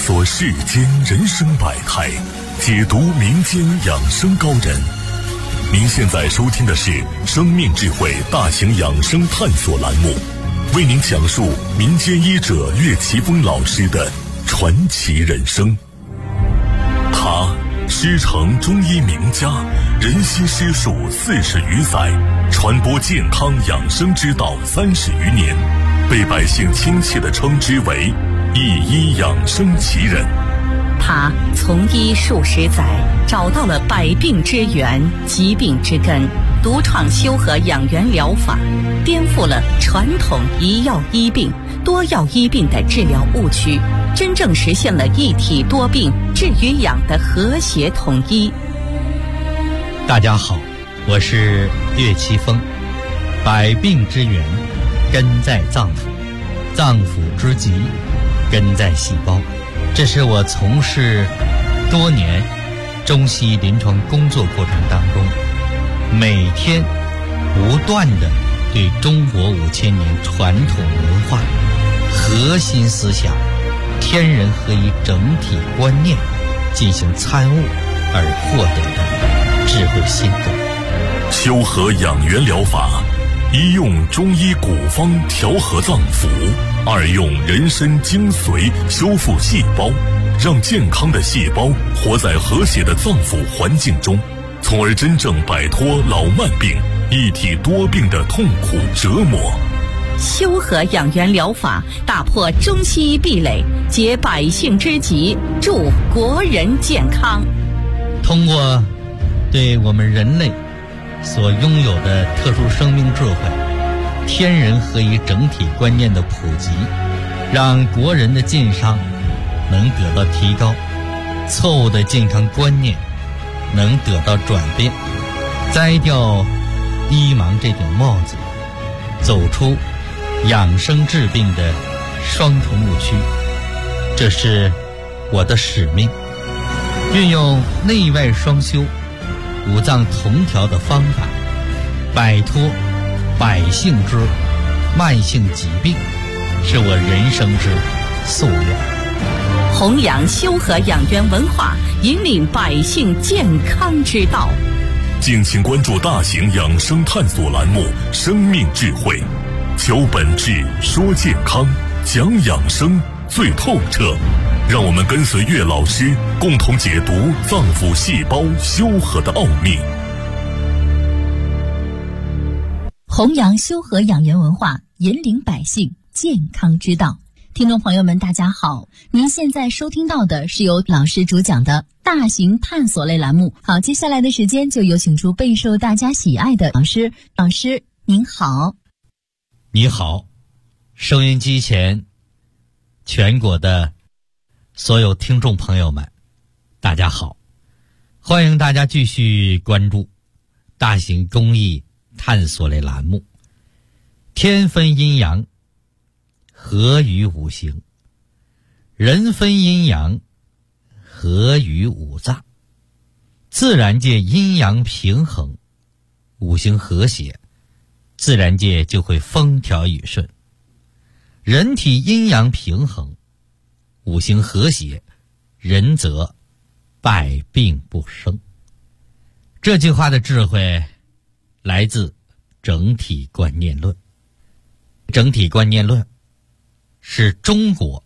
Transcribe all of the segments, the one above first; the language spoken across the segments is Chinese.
索世间人生百态，解读民间养生高人。您现在收听的是生命智慧大型养生探索栏目，为您讲述民间医者岳奇峰老师的传奇人生。他师承中医名家，人心师术40余载，传播健康养生之道30余年，被百姓亲切地称之为一医养生奇人。 他从医数十载，找到了百病之源、疾病之根，独创修和养元疗法，颠覆了传统一药医病、多药医病的治疗误区，真正实现了一体多病、治与养的和谐统一。 大家好，我是岳奇峰。百病之源根在脏腑，脏腑之疾根在细胞。这是我从事多年中西医临床工作过程当中，每天不断地对中国5000年传统文化核心思想天人合一整体观念进行参悟而获得的智慧心得。 修和养元疗法，一用中医古方调和脏腑，二用人参精髓修复细胞，让健康的细胞活在和谐的脏腑环境中，从而真正摆脱老慢病、一体多病的痛苦折磨。 修和养元疗法打破中西医壁垒，解百姓之急，助国人健康。 通过对我们人类所拥有的特殊生命智慧、天人合一整体观念的普及，让国人的健康能得到提高，错误的健康观念能得到转变，摘掉医盲这顶帽子，走出养生治病的双重误区。这是我的使命，运用内外双修、五脏同调的方法，摆脱百姓之慢性疾病，是我人生之夙愿。 弘扬修和养元文化，引领百姓健康之道。 敬请关注大型养生探索栏目《生命智慧》，求本质，说健康，讲养生最透彻。让我们跟随岳老师，共同解读脏腑细胞修和的奥秘。 弘扬修和养元文化，引领百姓健康之道。听众朋友们大家好，您现在收听到的是由老师主讲的大型探索类栏目。好，接下来的时间就有请出备受大家喜爱的老师。老师您好。 你好，收音机前全国的所有听众朋友们大家好，欢迎大家继续关注大型公益探索类栏目，天分阴阳，合于五行，人分阴阳，合于五脏。自然界阴阳平衡，五行和谐，自然界就会风调雨顺。人体阴阳平衡，五行和谐，人则百病不生。这句话的智慧来自整体观念论。整体观念论是中国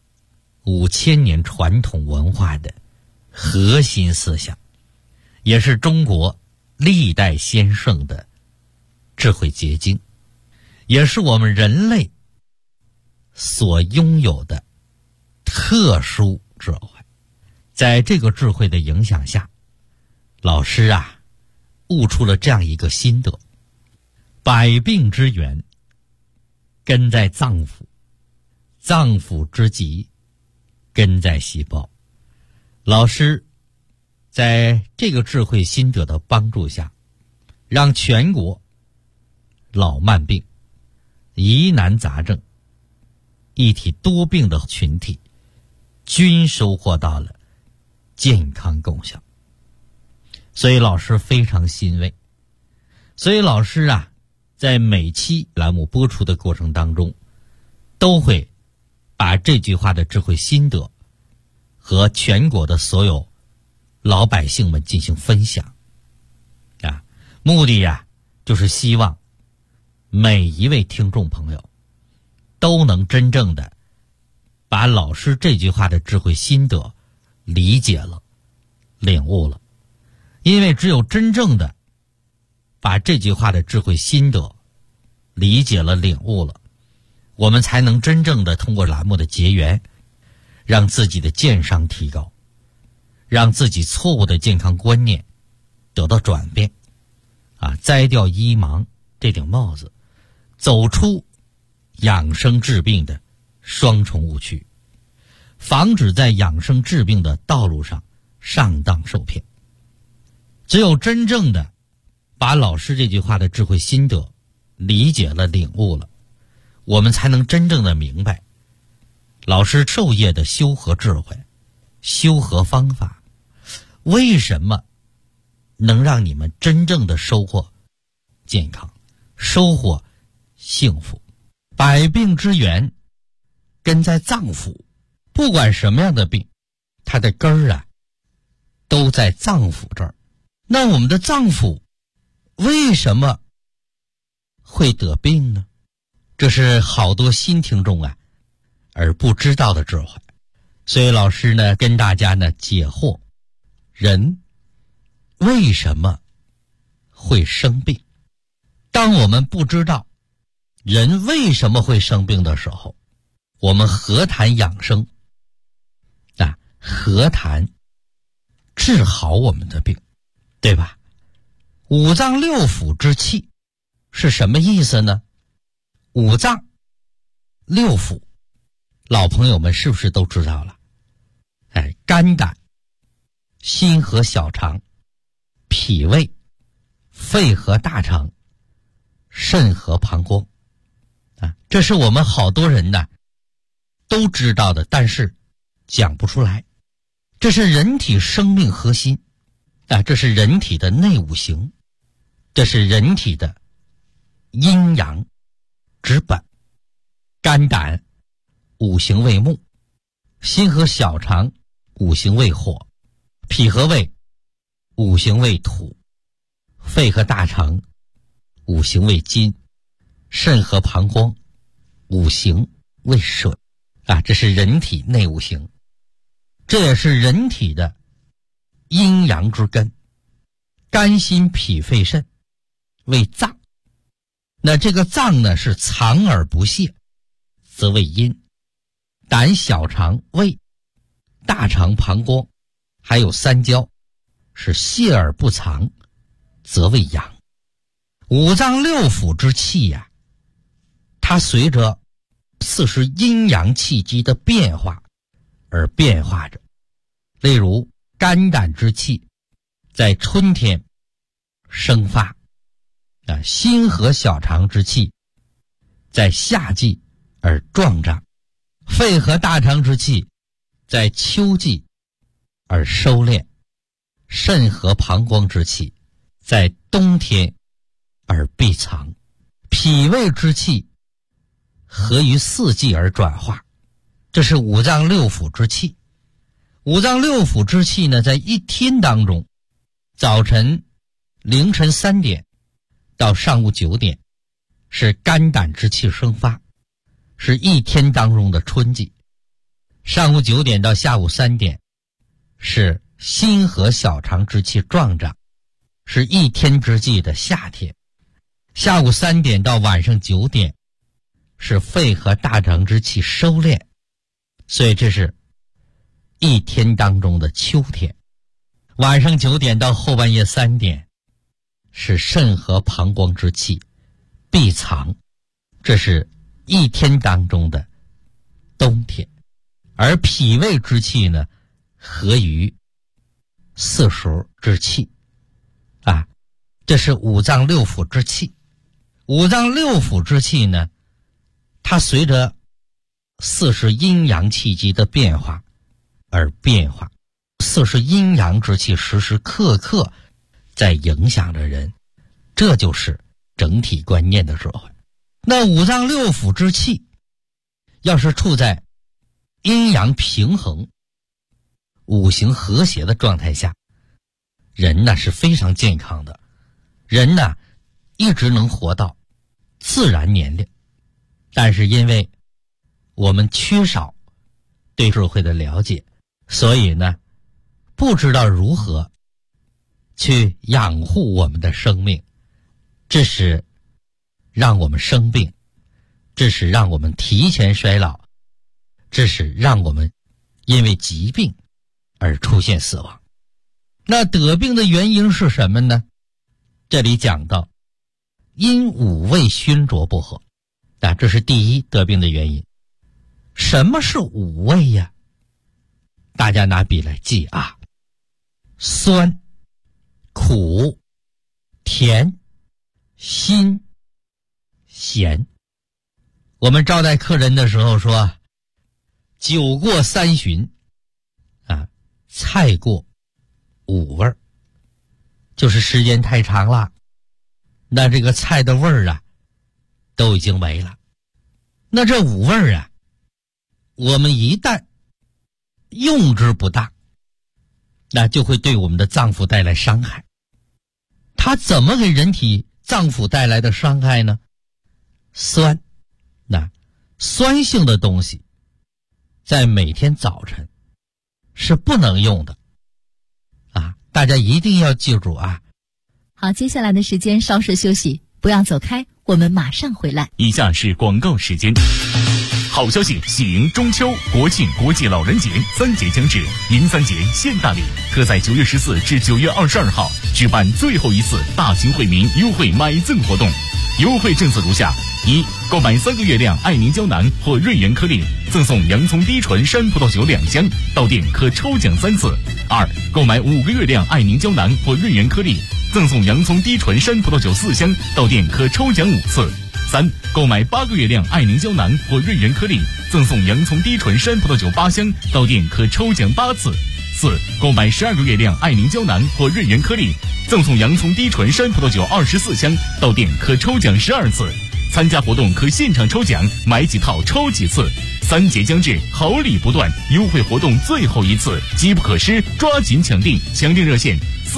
5000年传统文化的核心思想，也是中国历代先圣的智慧结晶，也是我们人类所拥有的特殊智慧。在这个智慧的影响下，老师悟出了这样一个心得：百病之源根在脏腑，脏腑之疾根在细胞。老师在这个智慧心得的帮助下，让全国老慢病、疑难杂症、一体多病的群体均收获到了健康功效。所以老师非常欣慰。所以老师在每期栏目播出的过程当中，都会把这句话的智慧心得和全国的所有老百姓们进行分享啊，目的呀，就是希望每一位听众朋友都能真正的把老师这句话的智慧心得理解了、领悟了。因为只有真正的把这句话的智慧心得理解了、领悟了，我们才能真正的通过栏目的结缘，让自己的健商提高，让自己错误的健康观念得到转变啊，摘掉医盲这顶帽子，走出养生治病的双重误区，防止在养生治病的道路上上当受骗。只有真正的把老师这句话的智慧心得理解了、领悟了，我们才能真正的明白老师授业的修和智慧、修和方法，为什么能让你们真正的收获健康、收获幸福。百病之源根在脏腑，不管什么样的病，它的根儿啊都在脏腑这儿。那我们的脏腑为什么会得病呢？这是好多新听众啊而不知道的智慧。所以老师呢跟大家呢解惑，人为什么会生病。当我们不知道人为什么会生病的时候，我们何谈养生啊？何谈治好我们的病，对吧？五脏六腑之气是什么意思呢？五脏六腑老朋友们是不是都知道了？肝胆、心和小肠、脾胃、肺和大肠、肾和膀胱啊，这是我们好多人呢都知道的，但是讲不出来。这是人体生命核心啊，这是人体的内五行，这是人体的阴阳之本。肝胆五行为木，心和小肠五行为火，脾和胃五行为土，肺和大肠五行为金，肾和膀胱五行为水啊，这是人体内五行，这也是人体的阴阳之根。肝心脾肺肾为脏，那这个脏呢是藏而不泄，则为阴。胆小肠胃大肠膀胱还有三焦是泄而不藏，则为阳。五脏六腑之气呀，它随着40阴阳气机的变化而变化着。例如肝胆之气在春天生发啊，心和小肠之气在夏季而壮长，肺和大肠之气在秋季而收敛，肾和膀胱之气在冬天而闭藏，脾胃之气合于4季而转化。这是五脏六腑之气。五脏六腑之气呢，在一天当中，早晨凌晨3点到上午9点是肝胆之气生发，是一天当中的春季。上午9点到下午3点是心和小肠之气壮长，是一天之计的夏天。下午3点到晚上9点是肺和大肠之气收敛，所以这是一天当中的秋天。晚上9点到后半夜3点是肾和膀胱之气闭藏，这是一天当中的冬天。而脾胃之气呢，合于4时之气啊，这是五脏六腑之气。五脏六腑之气呢，它随着40阴阳气机的变化而变化，40阴阳之气时时刻刻在影响着人，这就是整体观念的智慧。那五脏六腑之气要是处在阴阳平衡五行和谐的状态下，人呢是非常健康的，人呢一直能活到自然年龄。但是因为我们缺少对社会的了解，所以呢不知道如何去养护我们的生命，这是让我们生病，这是让我们提前衰老，这是让我们因为疾病而出现死亡。那得病的原因是什么呢？这里讲到因五味熏灼不和，这是第一得病的原因。什么是五味呀？大家拿笔来记啊：酸、苦、甜、辛、咸。我们招待客人的时候说，酒过三巡菜过五味，就是时间太长了，那这个菜的味儿都已经没了。那这五味儿我们一旦用之不当，那就会对我们的脏腑带来伤害。它怎么给人体脏腑带来的伤害呢？酸，那酸性的东西在每天早晨是不能用的大家一定要记住啊。 好，接下来的时间稍事休息，不要走开，我们马上回来。 以下是广告时间。好消息，喜迎中秋、国庆、国际老人节3节将至，迎3节献大礼，特在9月14至9月22号举办最后一次大型惠民优惠买赠活动。优惠政策如下：一、购买3个月亮爱凝胶囊或瑞元颗粒，赠送洋葱低醇山葡萄酒2箱，到店可抽奖3次。二、购买5个月亮爱凝胶囊或瑞元颗粒，赠送洋葱低醇山葡萄酒4箱，到店可抽奖5次。三、购买8个月亮爱凝胶囊或瑞元颗粒，赠送洋葱低醇山葡萄酒8箱，到店可抽奖8次。四、购买12个月亮爱凝胶囊或瑞元颗粒，赠送洋葱低醇山葡萄酒24箱，到店可抽奖12次。参加活动可现场抽奖，买几套抽几次。3节将至，好礼不断，优惠活动最后一次，机不可失，抓紧抢订！抢订热线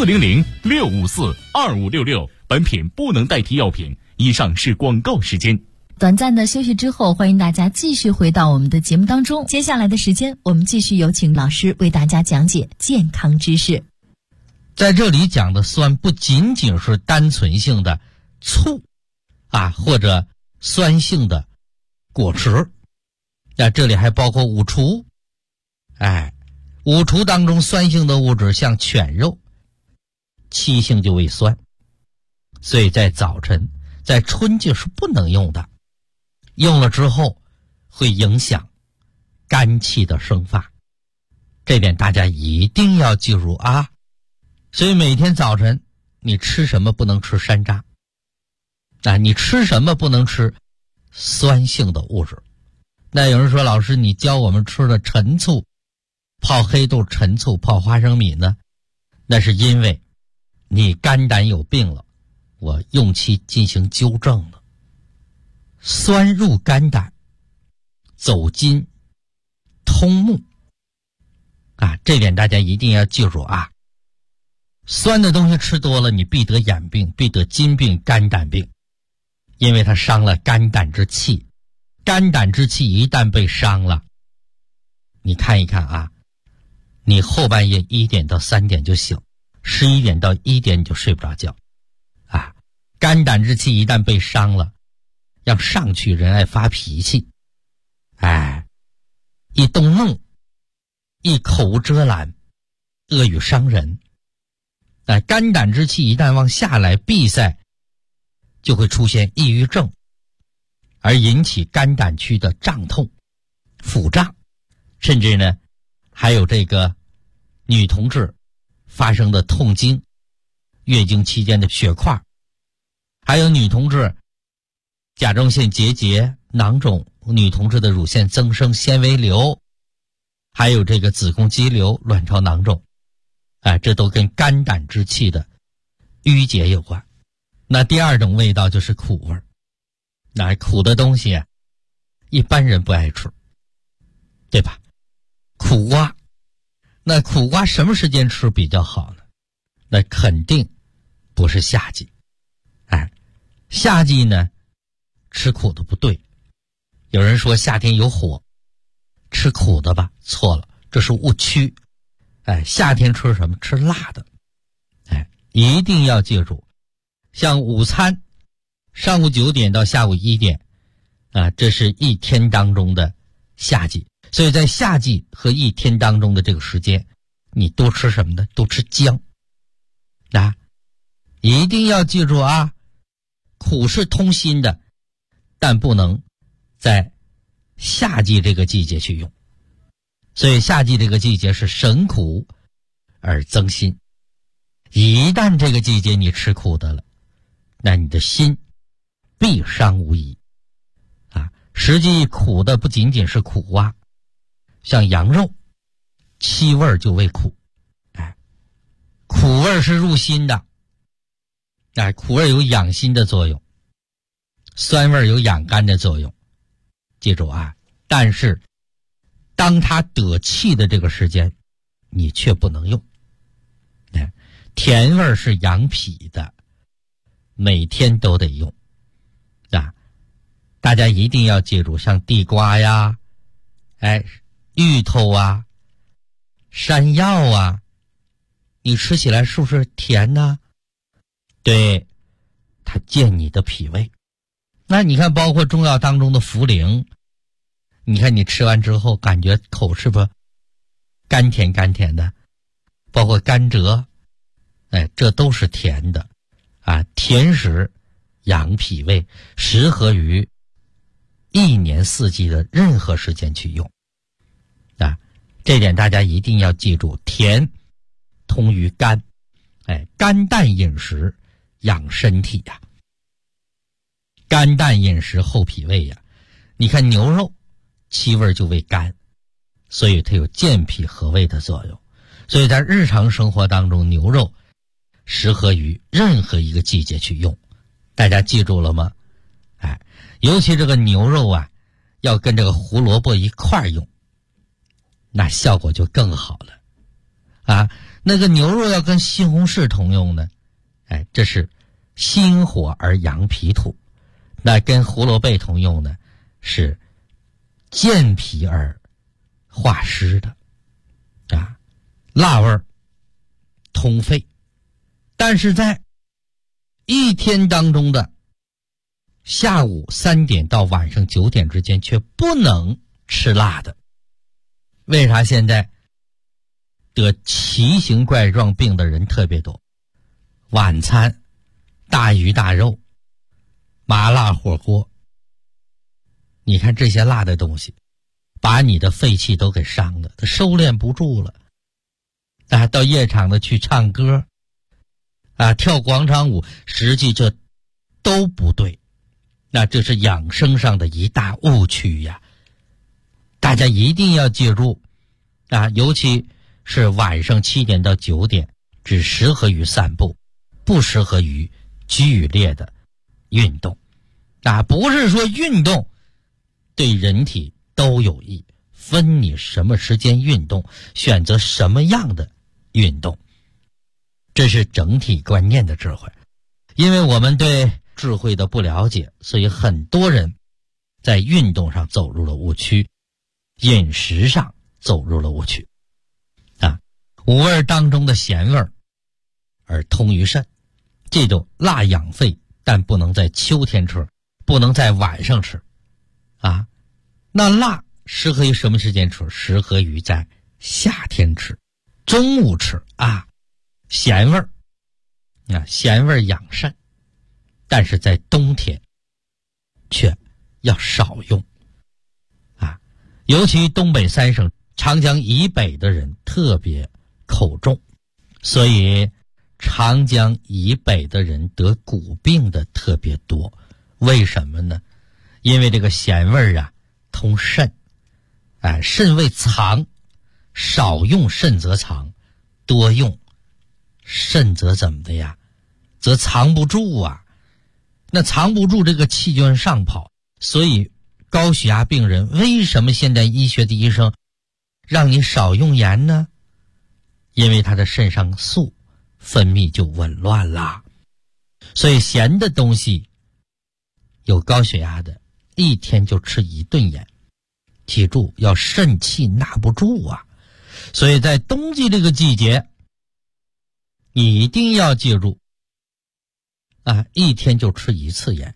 400-654-2566。本品不能代替药品。以上是广告时间。 短暂的休息之后，欢迎大家继续回到我们的节目当中。接下来的时间，我们继续有请老师为大家讲解健康知识。 在这里讲的酸不仅仅是单纯性的醋或者酸性的果汁，这里还包括五厨。五厨当中酸性的物质像犬肉，七性就为酸，所以在早晨在春季是不能用的，用了之后会影响肝气的生发，这点大家一定要记住啊。所以每天早晨你吃什么不能吃山楂你吃什么不能吃酸性的物质。那有人说，老师你教我们吃的陈醋，泡黑豆、陈醋、泡花生米呢？那是因为你肝胆有病了，我用其进行纠正了。酸入肝胆，走筋通目这点大家一定要记住啊。酸的东西吃多了，你必得眼病，必得筋病、肝胆病，因为它伤了肝胆之气。肝胆之气一旦被伤了，你看一看你后半夜1点到3点就醒，11点到1点你就睡不着觉肝胆之气一旦被伤了，要上去人爱发脾气一动怒，一口无遮拦，恶语伤人肝胆之气一旦往下来闭塞，就会出现抑郁症，而引起肝胆区的胀痛、腹胀，甚至呢还有这个女同志发生的痛经、月经期间的血块，还有女同志甲状腺结节、囊肿，女同志的乳腺增生、纤维瘤，还有这个子宫肌瘤、卵巢囊肿这都跟肝胆之气的淤结有关。那第二种味道就是苦味儿。苦的东西一般人不爱吃，对吧？苦瓜那苦瓜什么时间吃比较好呢？那肯定不是夏季。夏季呢吃苦的不对。有人说夏天有火，吃苦的吧，错了，这是误区。夏天吃什么？吃辣的。一定要记住，像午餐上午9点到下午1点这是一天当中的夏季。所以在夏季和一天当中的这个时间，你多吃什么呢？多吃姜。一定要记住啊，苦是通心的，但不能在夏季这个季节去用。所以夏季这个季节是省苦而增辛。一旦这个季节你吃苦的了，那你的心必伤无疑。实际苦的不仅仅是苦瓜，像羊肉，七味就为苦。苦味是入心的。苦味有养心的作用，酸味有养肝的作用。记住啊，但是当它得气的这个时间，你却不能用。甜味是养脾的，每天都得用。大家一定要记住，像地瓜呀，芋头啊，山药啊，你吃起来是不是甜呢？对，它健你的脾胃。那你看包括中药当中的茯苓，你看你吃完之后感觉口是不是甘甜甘甜的，包括甘蔗，这都是甜的。甜食养脾胃，适合于一年四季的任何时间去用。这点大家一定要记住，甜通于肝，肝淡饮食养身体呀。肝淡饮食厚脾胃呀。你看牛肉七味就为肝，所以它有健脾和胃的作用。所以在日常生活当中，牛肉适合于任何一个季节去用。大家记住了吗？尤其这个牛肉啊，要跟这个胡萝卜一块用，那效果就更好了。那个牛肉要跟西红柿同用呢，这是心火而养脾土。那跟胡萝卜同用呢，是健脾而化湿的。辣味通肺。但是在一天当中的下午3点到晚上9点之间却不能吃辣的。为啥现在得奇形怪状病的人特别多？晚餐大鱼大肉，麻辣火锅，你看这些辣的东西把你的肺气都给伤了，它收敛不住了。到夜场的去唱歌跳广场舞，实际这都不对。那这是养生上的一大误区呀。大家一定要记住尤其是晚上7点到9点只适合于散步，不适合于剧烈的运动。不是说运动对人体都有益，分你什么时间运动，选择什么样的运动，这是整体观念的智慧。因为我们对智慧的不了解，所以很多人在运动上走入了误区，饮食上走入了误区。五味当中的咸味而通于肾。记住，辣养肺，但不能在秋天吃，不能在晚上吃。那辣适合于什么时间吃？适合于在夏天吃，中午吃咸味咸味养肾，但是在冬天却要少用尤其东北3省长江以北的人特别口重，所以长江以北的人得骨病的特别多。为什么呢？因为这个咸味通肾，肾为藏，少用肾则藏，多用肾则怎么的呀？则藏不住那藏不住，这个气就往上跑。所以高血压病人为什么现在医学的医生让你少用盐呢？ 因为他的肾上素分泌就紊乱啦。所以咸的东西，有高血压的一天就吃1顿盐，记住要肾气纳不住啊。所以在冬季这个季节，你一定要记住啊，一天就吃1次盐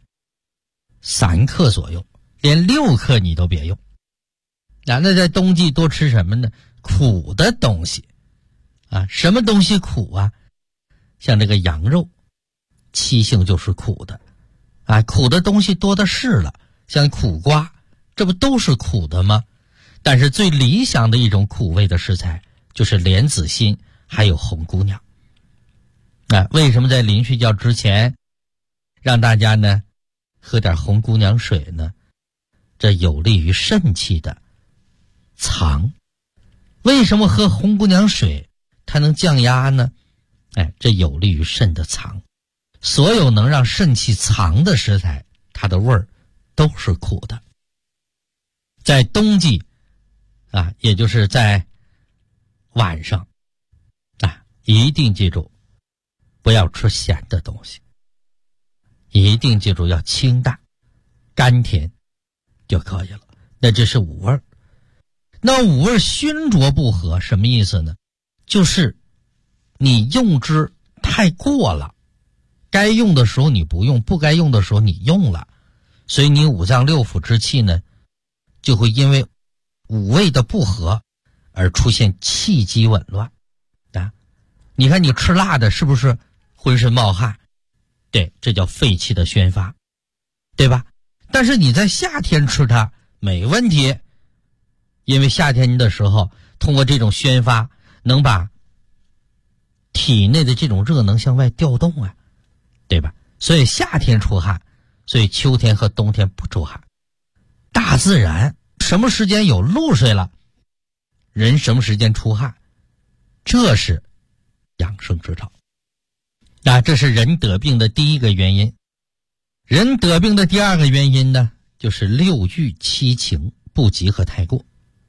，3克左右，连6克你都别用。那在冬季多吃什么呢？苦的东西啊，什么东西苦啊？像这个羊肉，七性就是苦的啊，苦的东西多的是了，像苦瓜，这不都是苦的吗？但是最理想的一种苦味的食材就是莲子心还有红姑娘啊。为什么在临睡觉之前让大家呢喝点红姑娘水呢？这有利于肾气的藏。为什么喝红姑娘水它能降压呢？这有利于肾的藏。所有能让肾气藏的食材，它的味儿都是苦的。在冬季啊，也就是在晚上啊，一定记住不要吃咸的东西，一定记住要清淡甘甜就可以了。那这是五味。那五味熏灼不和什么意思呢？就是你用之太过了，该用的时候你不用，不该用的时候你用了，所以你五脏六腑之气呢就会因为五味的不和而出现气机紊乱啊。你看你吃辣的是不是浑身冒汗？对，这叫肺气的宣发，对吧？但是你在夏天吃它没问题，因为夏天的时候通过这种宣发能把体内的这种热能向外调动啊，对吧？所以夏天出汗，所以秋天和冬天不出汗。大自然什么时间有露水了，人什么时间出汗，这是养生之道。这是人得病的第一个原因。人得病的第二个原因呢，就是六欲七情不及和太过。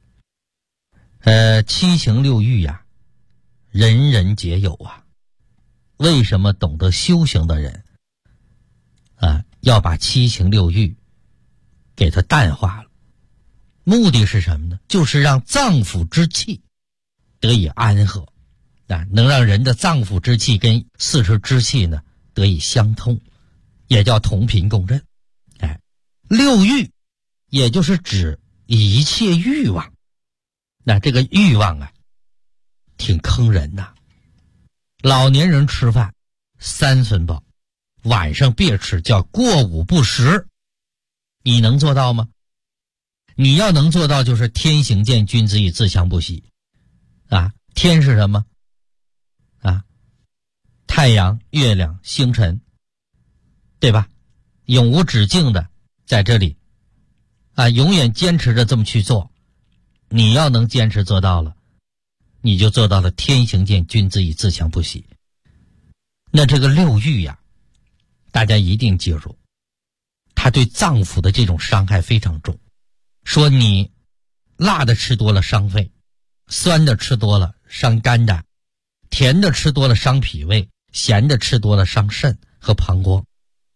七情六欲呀，人人皆有啊。为什么懂得修行的人要把七情六欲给它淡化了？目的是什么呢？就是让脏腑之气得以安和能让人的脏腑之气跟四肢之气呢得以相通，也叫同频共振。六欲也就是指一切欲望。那这个欲望挺坑人的。老年人吃饭3分饱，晚上别吃，叫过午不食。你能做到吗？你要能做到，就是天行健，君子以自强不息天是什么太阳、月亮、星辰，对吧？永无止境的在这里永远坚持着这么去做。你要能坚持做到了，你就做到了天行健，君子以自强不息。那这个六欲大家一定记住，它对脏腑的这种伤害非常重。说你辣的吃多了伤肺，酸的吃多了伤肝胆，甜的吃多了伤脾胃，咸的吃多了伤肾和膀胱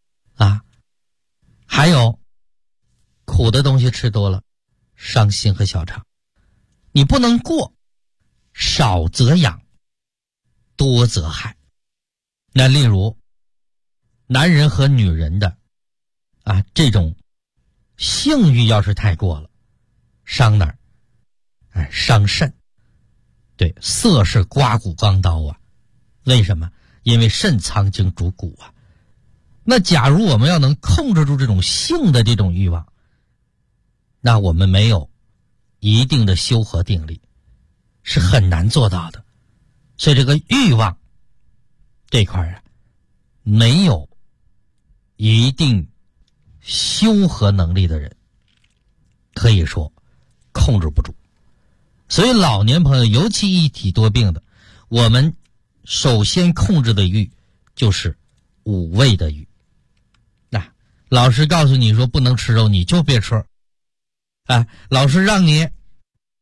还有苦的东西吃多了伤心和小肠。你不能过，少则养，多则害。那例如男人和女人的这种性欲要是太过了，伤哪儿？伤肾。对，色是刮骨钢刀为什么？因为肾藏精主骨那假如我们要能控制住这种性的这种欲望，那我们没有一定的修和定力，是很难做到的。所以这个欲望这块没有一定修和能力的人，可以说控制不住。所以老年朋友，尤其一体多病的，我们首先控制的欲就是五味的欲。老师告诉你说不能吃肉，你就别吃老师让你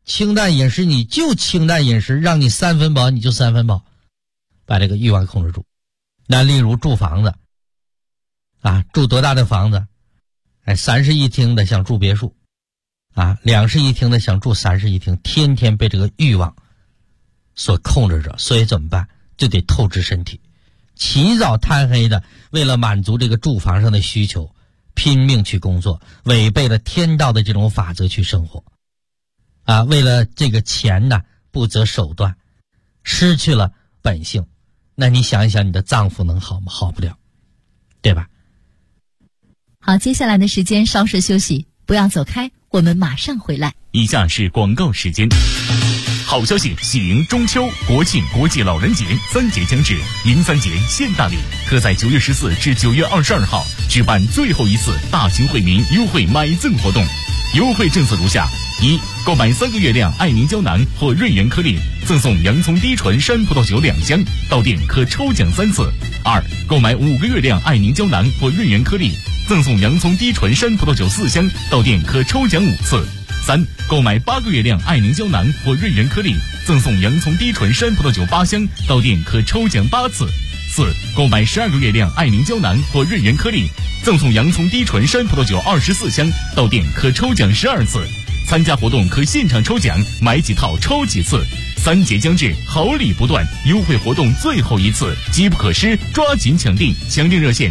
清淡饮食你就清淡饮食，让你3分饱你就3分饱，把这个欲望控制住。那例如住房子啊，住多大的房子？3室1厅的想住别墅啊，2室1厅的想住3室1厅，天天被这个欲望所控制着，所以怎么办？就得透支身体，起早贪黑的为了满足这个住房上的需求，拼命去工作，违背了天道的这种法则去生活啊，为了这个钱呢不择手段，失去了本性。那你想一想，你的脏腑能好吗？好不了，对吧？ 好，接下来的时间稍事休息，不要走开，我们马上回来。 以下是广告时间。好消息，喜迎中秋、国庆、国际老人节3节将至，迎3节献大礼，特在9月14至9月22号举办最后一次大型惠民优惠买赠活动。优惠政策如下：一、购买3个月亮爱凝胶囊或润元颗粒，赠送洋葱低醇山葡萄酒2箱，到店可抽奖3次；二、购买5个月亮爱凝胶囊或润元颗粒，赠送洋葱低醇山葡萄酒4箱，到店可抽奖5次；三、购买8个月亮爱凝胶囊或润元颗粒，赠送洋葱低醇山葡萄酒8箱，到店可抽奖8次；四、购买12个月亮爱凝胶囊或润元颗粒，赠送洋葱低醇山葡萄酒24箱，到店可抽奖12次。参加活动可现场抽奖，买几套抽几次。3节将至，好礼不断，优惠活动最后一次，机不可失，抓紧抢订！详订热线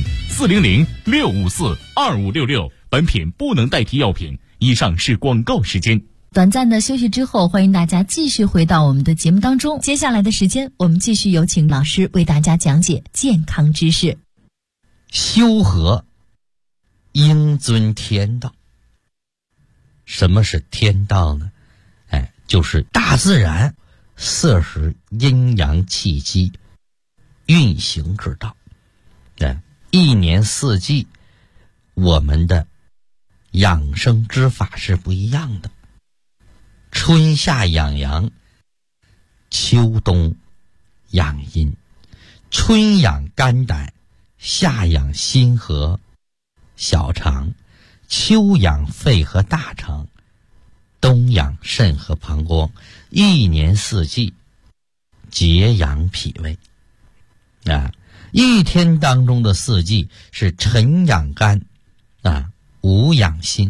400-654-2566。本品不能代替药品。以上是广告时间。 短暂的休息之后，欢迎大家继续回到我们的节目当中。接下来的时间，我们继续有请老师为大家讲解健康知识。 修和应遵天道。什么是天道呢？就是大自然摄食阴阳气机运行之道。一年四季我们的养生之法是不一样的。春夏养阳，秋冬养阴。春养肝胆，夏养心和小肠，秋养肺和大肠，冬养肾和膀胱。一年四季节养脾胃。一天当中的四季是晨养肝，午养心，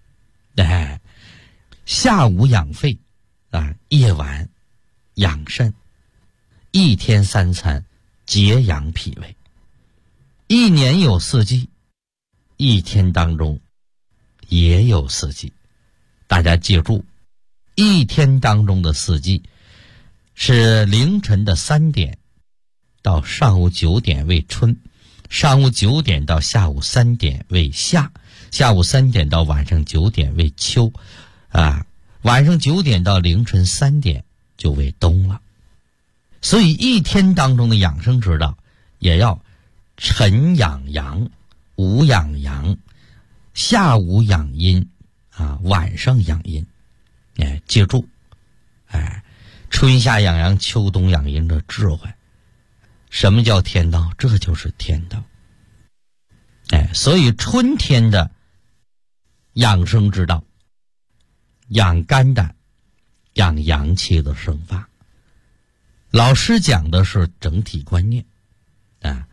下午养肺，夜晚养肾。一天3餐节养脾胃。一年有4季，一天当中也有4季。大家记住，一天当中的4季是凌晨的3点到上午9点为春，上午9点到下午3点为夏，下午3点到晚上9点为秋，晚上9点到凌晨3点就为冬了。所以一天当中的养生之道也要晨养阳，午养阳，下午养阴，晚上养阴。记住，春夏养阳，秋冬养阴的智慧。什么叫天道？这就是天道。所以春天的养生之道，养肝胆，养阳气的生发。老师讲的是整体观念，